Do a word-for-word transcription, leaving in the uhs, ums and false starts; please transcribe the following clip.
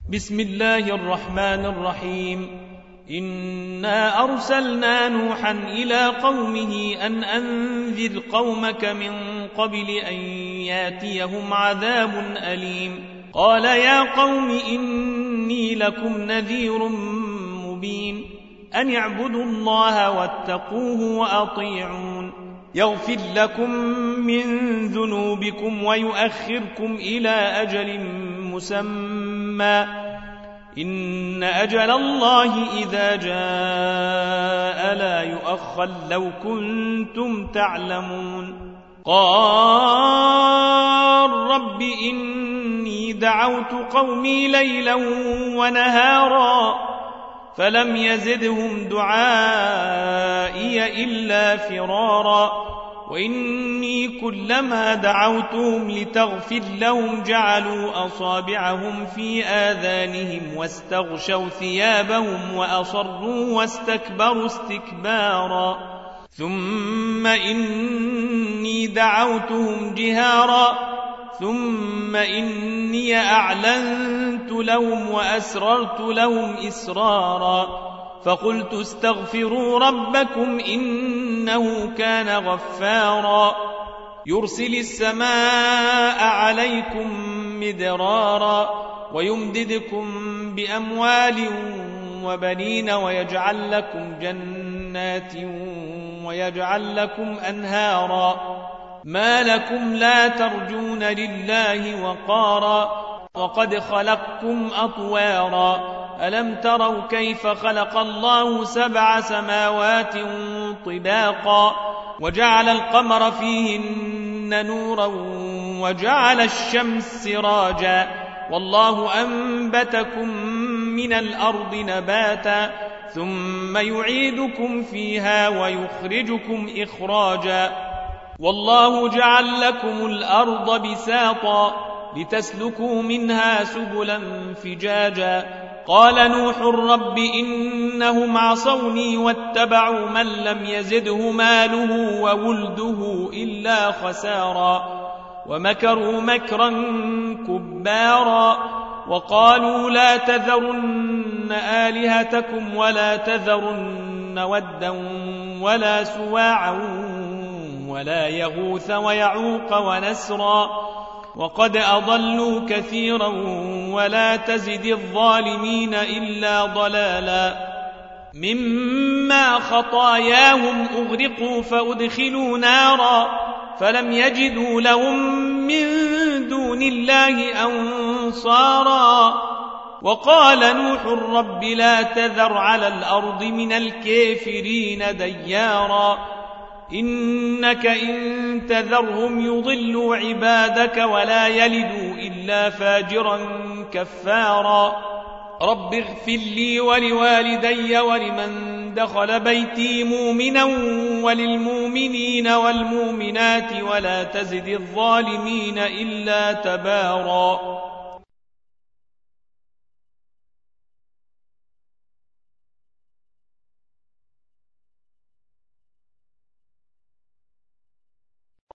بسم الله الرحمن الرحيم إنا أرسلنا نوحا إلى قومه أن أنذر قومك من قبل أن ياتيهم عذاب أليم قال يا قوم إني لكم نذير مبين أن اعبدوا الله واتقوه وأطيعون يغفر لكم من ذنوبكم ويؤخركم إلى أجل مسمى إن أجل الله إذا جاء لا يؤخر لو كنتم تعلمون قال رب إني دعوت قومي ليلا ونهارا فلم يزدهم دعائي إلا فرارا وإني كلما دعوتهم لتغفر لهم جعلوا أصابعهم في آذانهم واستغشوا ثيابهم وأصروا واستكبروا استكبارا ثم إني دعوتهم جهارا ثم إني أعلنت لهم وأسررت لهم إسرارا فقلت استغفروا ربكم إنه كان غفارا يرسل السماء عليكم مدرارا ويمددكم بأموال وبنين ويجعل لكم جنات ويجعل لكم أنهارا ما لكم لا ترجون لله وقارا وقد خلقكم أطوارا ألم تروا كيف خلق الله سبع سماوات طباقا وجعل القمر فيهن نورا وجعل الشمس سراجا والله أنبتكم من الأرض نباتا ثم يعيدكم فيها ويخرجكم إخراجا والله جعل لكم الأرض بساطا لتسلكوا منها سبلا فجاجا قال نوح رب إنهم عصوني واتبعوا من لم يزده ماله وولده إلا خسارا ومكروا مكرا كبارا وقالوا لا تذرن آلهتكم ولا تذرن ودا ولا سواعا ولا يغوث ويعوق ونسرا وقد أضلوا كثيرا ولا تزد الظالمين إلا ضلالا مما خطاياهم أغرقوا فأدخلوا نارا فلم يجدوا لهم من دون الله أنصارا وقال نوح رب لا تذر على الأرض من الكافرين ديارا إنك إن تذرهم يضلوا عبادك ولا يلدوا إلا فاجرا كفارا رب اغفر لي ولوالدي ولمن دخل بيتي مؤمنا وللمؤمنين والمؤمنات ولا تزد الظالمين إلا تبارا